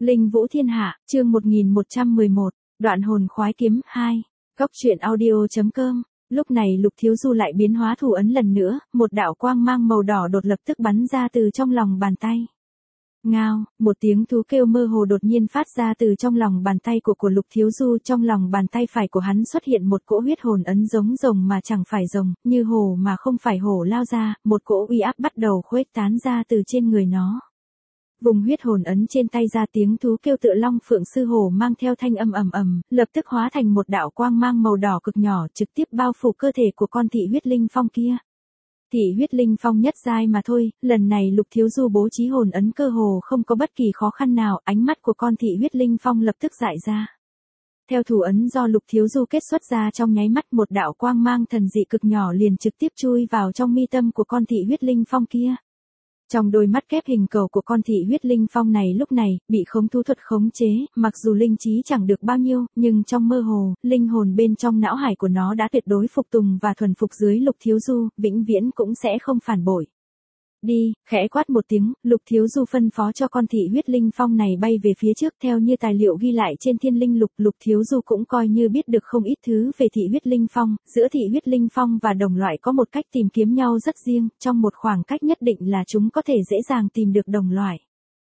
Linh Vũ Thiên Hạ, chương 1111, Đoạn hồn khoái kiếm 2. Góc truyện audio.com. Lúc này Lục Thiếu Du lại biến hóa thủ ấn lần nữa, một đạo quang mang màu đỏ đột lập tức bắn ra từ trong lòng bàn tay. Ngao, một tiếng thú kêu mơ hồ đột nhiên phát ra từ trong lòng bàn tay của Lục Thiếu Du. Trong lòng bàn tay phải của hắn xuất hiện một cỗ huyết hồn ấn giống rồng mà chẳng phải rồng, như hổ mà không phải hổ lao ra, một cỗ uy áp bắt đầu khuếch tán ra từ trên người nó. Vùng huyết hồn ấn trên tay ra tiếng thú kêu tựa long phượng sư hổ mang theo thanh âm ầm ầm, lập tức hóa thành một đạo quang mang màu đỏ cực nhỏ trực tiếp bao phủ cơ thể của con thị huyết linh phong kia. Thị huyết linh phong nhất giai mà thôi, lần này Lục Thiếu Du bố trí hồn ấn cơ hồ không có bất kỳ khó khăn nào, ánh mắt của con thị huyết linh phong lập tức dại ra. Theo thủ ấn do Lục Thiếu Du kết xuất ra trong nháy mắt, một đạo quang mang thần dị cực nhỏ liền trực tiếp chui vào trong mi tâm của con thị huyết linh phong kia. Trong đôi mắt kép hình cầu của con thị huyết linh phong này lúc này, bị khống thú thuật khống chế, mặc dù linh trí chẳng được bao nhiêu, nhưng trong mơ hồ, linh hồn bên trong não hải của nó đã tuyệt đối phục tùng và thuần phục dưới Lục Thiếu Du, vĩnh viễn cũng sẽ không phản bội. Đi, khẽ quát một tiếng, Lục Thiếu Du phân phó cho con thị huyết linh phong này bay về phía trước. Theo như tài liệu ghi lại trên Thiên Linh Lục, Lục Thiếu Du cũng coi như biết được không ít thứ về thị huyết linh phong. Giữa thị huyết linh phong và đồng loại có một cách tìm kiếm nhau rất riêng, trong một khoảng cách nhất định là chúng có thể dễ dàng tìm được đồng loại.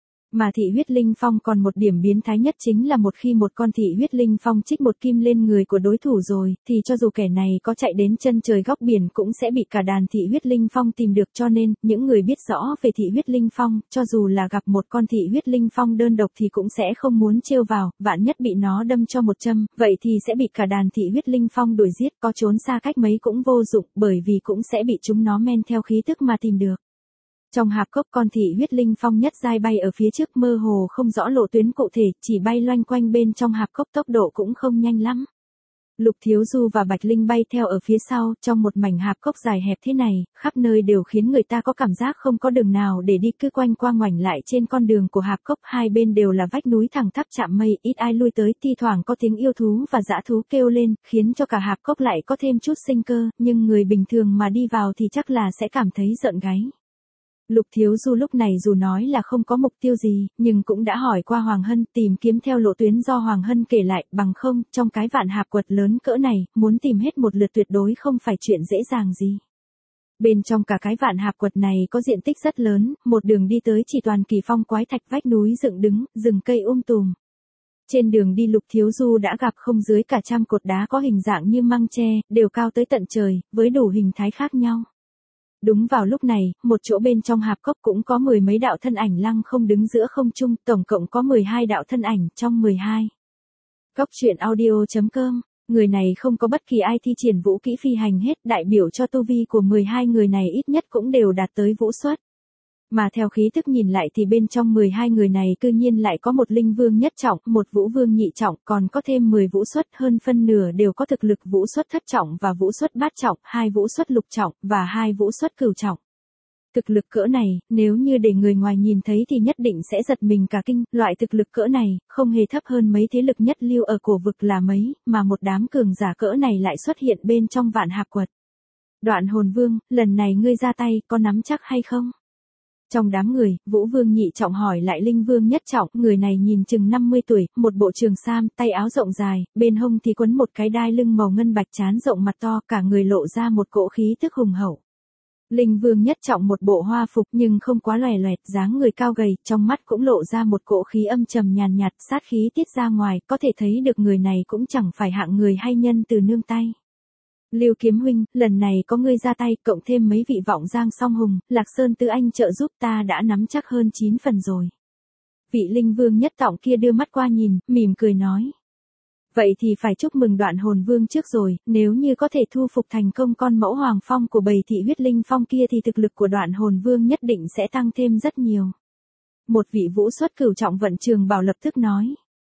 Mà thị huyết linh phong còn một điểm biến thái nhất chính là một khi một con thị huyết linh phong trích một kim lên người của đối thủ rồi, thì cho dù kẻ này có chạy đến chân trời góc biển cũng sẽ bị cả đàn thị huyết linh phong tìm được. Cho nên, những người biết rõ về thị huyết linh phong, cho dù là gặp một con thị huyết linh phong đơn độc thì cũng sẽ không muốn trêu vào, vạn nhất bị nó đâm cho một châm, vậy thì sẽ bị cả đàn thị huyết linh phong đuổi giết, có trốn xa cách mấy cũng vô dụng, bởi vì cũng sẽ bị chúng nó men theo khí tức mà tìm được. Trong hạp cốc, con thị huyết linh phong nhất giai bay ở phía trước, mơ hồ không rõ lộ tuyến cụ thể, chỉ bay loanh quanh bên trong hạp cốc, tốc độ cũng không nhanh lắm. Lục Thiếu Du và Bạch Linh bay theo ở phía sau, trong một mảnh hạp cốc dài hẹp thế này, khắp nơi đều khiến người ta có cảm giác không có đường nào để đi, cứ quanh qua ngoảnh lại trên con đường của hạp cốc. Hai bên đều là vách núi thẳng tắp chạm mây, ít ai lui tới, thi thoảng có tiếng yêu thú và dã thú kêu lên, khiến cho cả hạp cốc lại có thêm chút sinh cơ, nhưng người bình thường mà đi vào thì chắc là sẽ cảm thấy rợn gáy. Lục Thiếu Du lúc này dù nói là không có mục tiêu gì, nhưng cũng đã hỏi qua Hoàng Hân, tìm kiếm theo lộ tuyến do Hoàng Hân kể lại, bằng không, trong cái vạn hạp quật lớn cỡ này, muốn tìm hết một lượt tuyệt đối không phải chuyện dễ dàng gì. Bên trong cả cái vạn hạp quật này có diện tích rất lớn, một đường đi tới chỉ toàn kỳ phong quái thạch, vách núi dựng đứng, rừng cây tùm. Trên đường đi Lục Thiếu Du đã gặp không dưới cả trăm cột đá có hình dạng như măng tre, đều cao tới tận trời, với đủ hình thái khác nhau. Đúng vào lúc này, một chỗ bên trong hạp cốc cũng có mười mấy đạo thân ảnh lăng không đứng giữa không trung, tổng cộng có 12 đạo thân ảnh trong 12. Góc truyện audio.com, người này không có bất kỳ ai thi triển vũ kỹ phi hành hết, đại biểu cho tu vi của 12 người này ít nhất cũng đều đạt tới vũ xuất. Mà theo khí tức nhìn lại thì bên trong 12 người này cư nhiên lại có một linh vương nhất trọng, một vũ vương nhị trọng, còn có thêm 10 vũ xuất, hơn phân nửa đều có thực lực vũ xuất thất trọng và vũ xuất bát trọng, 2 vũ xuất lục trọng và 2 vũ xuất cửu trọng. Thực lực cỡ này, nếu như để người ngoài nhìn thấy thì nhất định sẽ giật mình cả kinh, loại thực lực cỡ này, không hề thấp hơn mấy thế lực nhất lưu ở cổ vực là mấy, mà một đám cường giả cỡ này lại xuất hiện bên trong vạn hạp quật. Đoạn hồn vương, lần này ngươi ra tay, có nắm chắc hay không? Trong đám người, Vũ Vương nhị trọng hỏi lại Linh Vương nhất trọng, người này nhìn chừng 50 tuổi, một bộ trường sam, tay áo rộng dài, bên hông thì quấn một cái đai lưng màu ngân bạch, trán rộng mặt to, cả người lộ ra một cỗ khí tức hùng hậu. Linh Vương nhất trọng một bộ hoa phục nhưng không quá lòe loẹt, dáng người cao gầy, trong mắt cũng lộ ra một cỗ khí âm trầm nhàn nhạt, sát khí tiết ra ngoài, có thể thấy được người này cũng chẳng phải hạng người hay nhân từ nương tay. Lưu Kiếm huynh, lần này có ngươi ra tay, cộng thêm mấy vị vọng giang song hùng, Lạc Sơn Tứ Anh trợ giúp, ta đã nắm chắc hơn 9 phần rồi. Vị Linh Vương nhất trọng kia đưa mắt qua nhìn, mỉm cười nói. Vậy thì phải chúc mừng Đoạn hồn vương trước rồi, nếu như có thể thu phục thành công con mẫu hoàng phong của bầy thị huyết linh phong kia thì thực lực của Đoạn hồn vương nhất định sẽ tăng thêm rất nhiều. Một vị vũ xuất cửu trọng Vận Trường Bảo lập tức nói.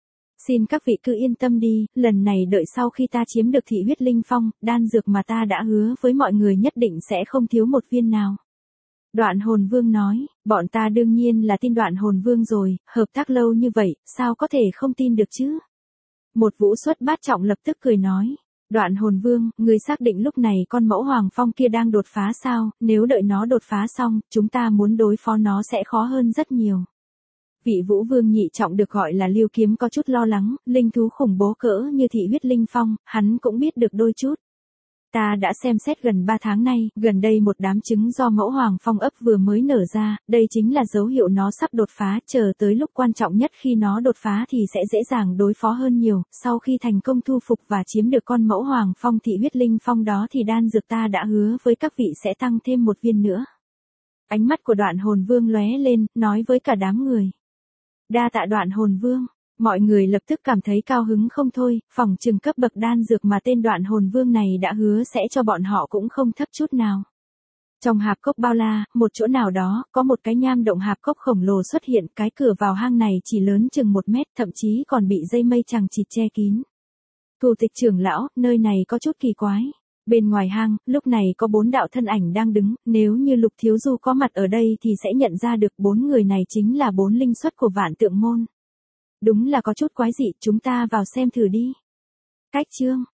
Xin các vị cứ yên tâm đi, lần này đợi sau khi ta chiếm được thị huyết linh phong, đan dược mà ta đã hứa với mọi người nhất định sẽ không thiếu một viên nào. Đoạn hồn vương nói, bọn ta đương nhiên là tin Đoạn hồn vương rồi, hợp tác lâu như vậy, sao có thể không tin được chứ? Một vũ xuất bát trọng lập tức cười nói, Đoạn hồn vương, ngươi xác định lúc này con mẫu hoàng phong kia đang đột phá sao, nếu đợi nó đột phá xong, chúng ta muốn đối phó nó sẽ khó hơn rất nhiều. Vị Vũ Vương nhị trọng được gọi là Lưu Kiếm có chút lo lắng, linh thú khủng bố cỡ như thị huyết linh phong, hắn cũng biết được đôi chút. Ta đã xem xét gần 3 tháng nay, gần đây một đám trứng do mẫu hoàng phong ấp vừa mới nở ra, đây chính là dấu hiệu nó sắp đột phá, chờ tới lúc quan trọng nhất khi nó đột phá thì sẽ dễ dàng đối phó hơn nhiều, sau khi thành công thu phục và chiếm được con mẫu hoàng phong thị huyết linh phong đó thì đan dược ta đã hứa với các vị sẽ tăng thêm một viên nữa. Ánh mắt của Đoạn Hồn Vương lóe lên, nói với cả đám người. Đa tạ Đoạn Hồn Vương. Mọi người lập tức cảm thấy cao hứng không thôi, phỏng chừng cấp bậc đan dược mà tên Đoạn Hồn Vương này đã hứa sẽ cho bọn họ cũng không thấp chút nào. Trong hạp cốc bao la, một chỗ nào đó, có một cái nham động hạp cốc khổng lồ xuất hiện, cái cửa vào hang này chỉ lớn chừng 1 mét, thậm chí còn bị dây mây chằng chịt che kín. Thủ tịch trưởng lão, nơi này có chút kỳ quái. Bên ngoài hang, lúc này có 4 đạo thân ảnh đang đứng, nếu như Lục Thiếu Du có mặt ở đây thì sẽ nhận ra được 4 người này chính là 4 linh xuất của Vạn Tượng Môn. Đúng là có chút quái dị, chúng ta vào xem thử đi. Cách chương